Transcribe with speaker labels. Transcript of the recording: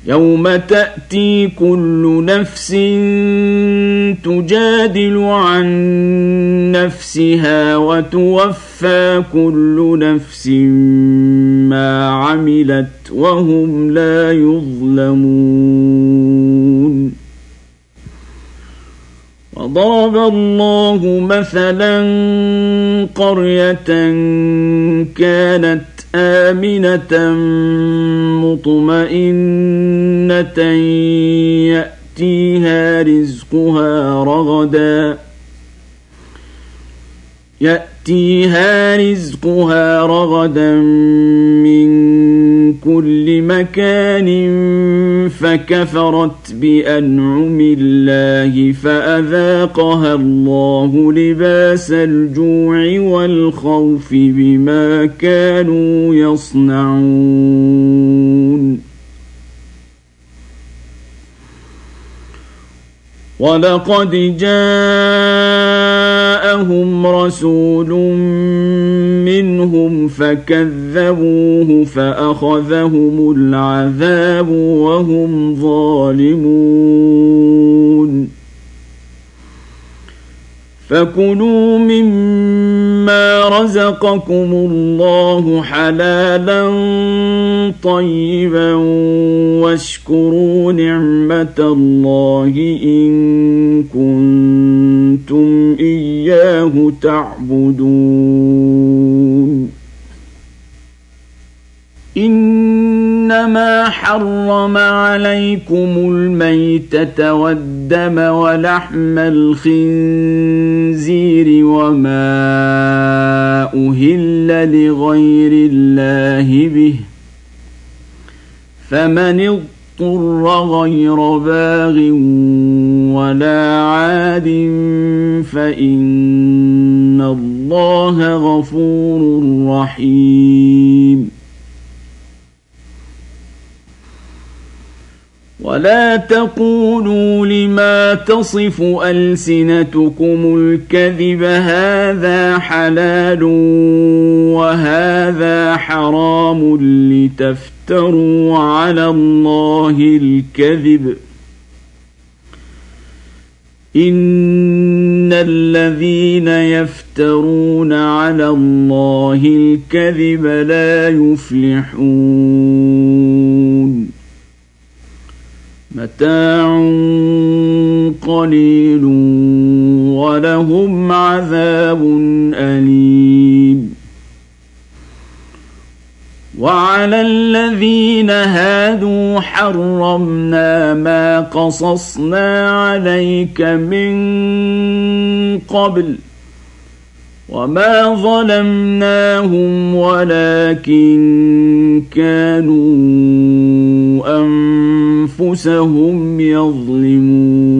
Speaker 1: يوم تأتي كل نفس تجادل عن نفسها وتوفى كل نفس ما عملت وهم لا يظلمون. وضرب الله مثلا قرية كانت آمنة مطمئنة يأتيها رزقها رغدا من كل مكان فكفرت بأنعم الله فأذاقها الله لباس الجوع والخوف بما كانوا يصنعون. ولقد جاءهم رسول منهم فكذبوه فأخذهم العذاب وهم ظالمون. فكلوا مما رزقكم الله حلالا طيبا واشكروا نعمة الله إن كنتم إياه تعبدون. إنما حرم عليكم الميتة والدم ولحم الخنزير وما أهل لغير الله به، فمن اضطر غير باغ ولا عاد فإن الله غفور رحيم. ولا تقولوا لما تصف ألسنتكم الكذب هذا حلال وهذا حرام لتفتروا على الله الكذب، إن الذين يفترون على الله الكذب لا يفلحون. متاع قليل ولهم عذاب أليم. وعلى الذين هادوا حرمنا ما قصصنا عليك من قبل وما ظلمناهم ولكن كانوا أنفسهم يظلمون.